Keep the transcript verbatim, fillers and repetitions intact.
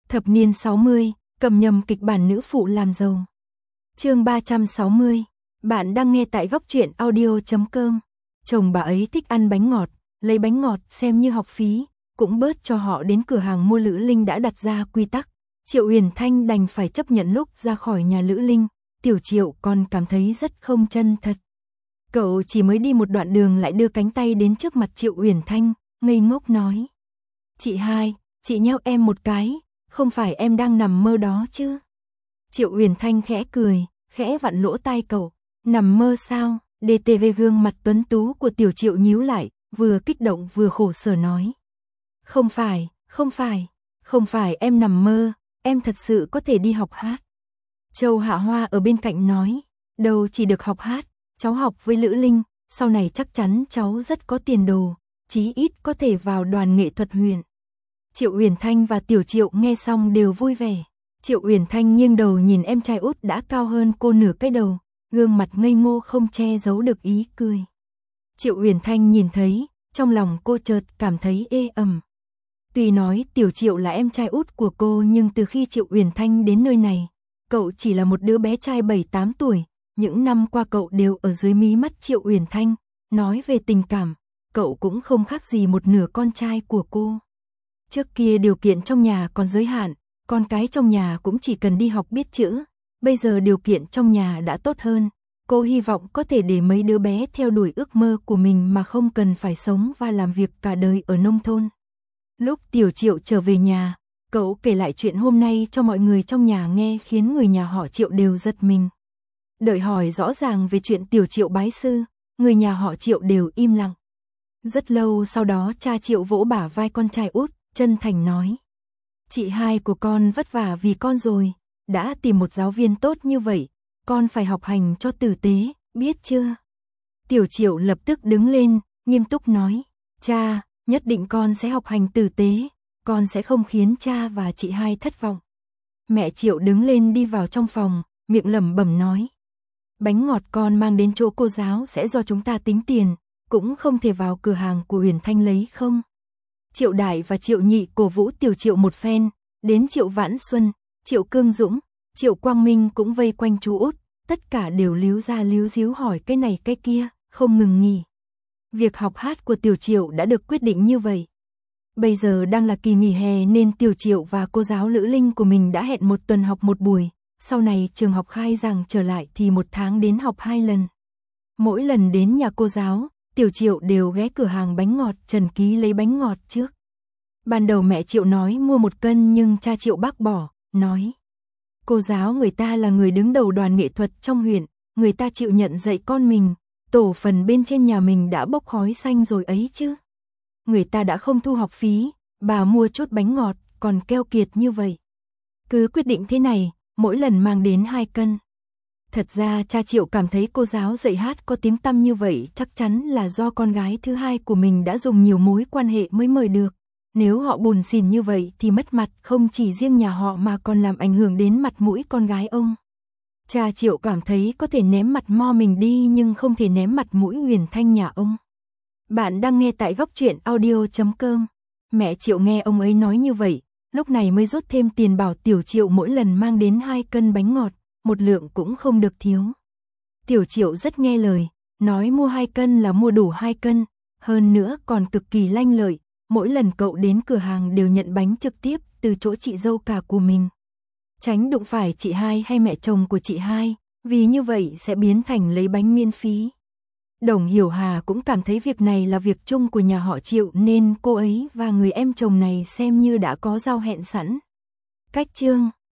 Thập niên sáu mươi, cầm nhầm kịch bản nữ phụ làm giàu. Chương ba trăm sáu mươi. Bạn đang nghe tại góc truyện audio chấm com. Chồng bà ấy thích ăn bánh ngọt, lấy bánh ngọt xem như học phí, cũng bớt cho họ đến cửa hàng mua. Lữ Linh đã đặt ra quy tắc, Triệu Uyển Thanh đành phải chấp nhận. Lúc ra khỏi nhà Lữ Linh, Tiểu Triệu còn cảm thấy rất không chân thật. Cậu chỉ mới đi một đoạn đường lại đưa cánh tay đến trước mặt Triệu Uyển Thanh, ngây ngốc nói: "Chị hai, chị nheo em một cái, không phải em đang nằm mơ đó chứ?" Triệu Uyển Thanh khẽ cười, khẽ vặn lỗ tai cậu: "Nằm mơ sao?" đê tê vê gương mặt tuấn tú của Tiểu Triệu nhíu lại, vừa kích động vừa khổ sở nói: "Không phải, không phải, không phải em nằm mơ, em thật sự có thể đi học hát." Châu Hạ Hoa ở bên cạnh nói: "Đâu chỉ được học hát, cháu học với Lữ Linh, sau này chắc chắn cháu rất có tiền đồ, chí ít có thể vào đoàn nghệ thuật huyện." Triệu Uyển Thanh và Tiểu Triệu nghe xong đều vui vẻ. Triệu Uyển Thanh nghiêng đầu nhìn em trai út đã cao hơn cô nửa cái đầu, gương mặt ngây ngô không che giấu được ý cười. Triệu Uyển Thanh nhìn thấy, trong lòng cô chợt cảm thấy ê ẩm. Tuy nói Tiểu Triệu là em trai út của cô, nhưng từ khi Triệu Uyển Thanh đến nơi này, cậu chỉ là một đứa bé trai bảy tám tuổi. Những năm qua cậu đều ở dưới mí mắt Triệu Uyển Thanh, nói về tình cảm, cậu cũng không khác gì một nửa con trai của cô. Trước kia điều kiện trong nhà còn giới hạn, con cái trong nhà cũng chỉ cần đi học biết chữ. Bây giờ điều kiện trong nhà đã tốt hơn, cô hy vọng có thể để mấy đứa bé theo đuổi ước mơ của mình mà không cần phải sống và làm việc cả đời ở nông thôn. Lúc Tiểu Triệu trở về nhà, cậu kể lại chuyện hôm nay cho mọi người trong nhà nghe, khiến người nhà họ Triệu đều giật mình. Đợi hỏi rõ ràng về chuyện Tiểu Triệu bái sư, người nhà họ Triệu đều im lặng. Rất lâu sau đó cha Triệu vỗ bả vai con trai út, chân thành nói: "Chị hai của con vất vả vì con rồi, đã tìm một giáo viên tốt như vậy, con phải học hành cho tử tế, biết chưa?" Tiểu Triệu lập tức đứng lên, nghiêm túc nói: "Cha, nhất định con sẽ học hành tử tế, con sẽ không khiến cha và chị hai thất vọng." Mẹ Triệu đứng lên đi vào trong phòng, miệng lẩm bẩm nói: "Bánh ngọt con mang đến chỗ cô giáo sẽ do chúng ta tính tiền, cũng không thể vào cửa hàng của Uyển Thanh lấy không?" Triệu Đại và Triệu Nhị cổ vũ Tiểu Triệu một phen, đến Triệu Vãn Xuân, Triệu Cương Dũng, Triệu Quang Minh cũng vây quanh chú út, tất cả đều líu ra líu díu hỏi cái này cái kia, không ngừng nghỉ. Việc học hát của Tiểu Triệu đã được quyết định như vậy. Bây giờ đang là kỳ nghỉ hè nên Tiểu Triệu và cô giáo Lữ Linh của mình đã hẹn một tuần học một buổi, sau này trường học khai giảng trở lại thì một tháng đến học hai lần. Mỗi lần đến nhà cô giáo, Tiểu Triệu đều ghé cửa hàng bánh ngọt Trần Ký lấy bánh ngọt trước. Ban đầu mẹ Triệu nói mua một cân nhưng cha Triệu bác bỏ, nói: "Cô giáo người ta là người đứng đầu đoàn nghệ thuật trong huyện, người ta chịu nhận dạy con mình, tổ phần bên trên nhà mình đã bốc khói xanh rồi ấy chứ. Người ta đã không thu học phí, bà mua chút bánh ngọt còn keo kiệt như vậy. Cứ quyết định thế này, mỗi lần mang đến hai cân." Thật ra cha Triệu cảm thấy cô giáo dạy hát có tiếng tăm như vậy chắc chắn là do con gái thứ hai của mình đã dùng nhiều mối quan hệ mới mời được. Nếu họ bùn xỉn như vậy thì mất mặt không chỉ riêng nhà họ mà còn làm ảnh hưởng đến mặt mũi con gái ông. Cha Triệu cảm thấy có thể ném mặt mo mình đi nhưng không thể ném mặt mũi Uyển Thanh nhà ông. Bạn đang nghe tại góc truyện audio chấm com. Mẹ Triệu nghe ông ấy nói như vậy, lúc này mới rút thêm tiền bảo Tiểu Triệu mỗi lần mang đến hai cân bánh ngọt, một lượng cũng không được thiếu. Tiểu Triệu rất nghe lời, nói mua hai cân là mua đủ hai cân, hơn nữa còn cực kỳ lanh lợi, mỗi lần cậu đến cửa hàng đều nhận bánh trực tiếp từ chỗ chị dâu cả của mình. Tránh đụng phải chị hai hay mẹ chồng của chị hai, vì như vậy sẽ biến thành lấy bánh miễn phí. Đồng Hiểu Hà cũng cảm thấy việc này là việc chung của nhà họ Triệu nên cô ấy và người em chồng này xem như đã có giao hẹn sẵn. Cách chương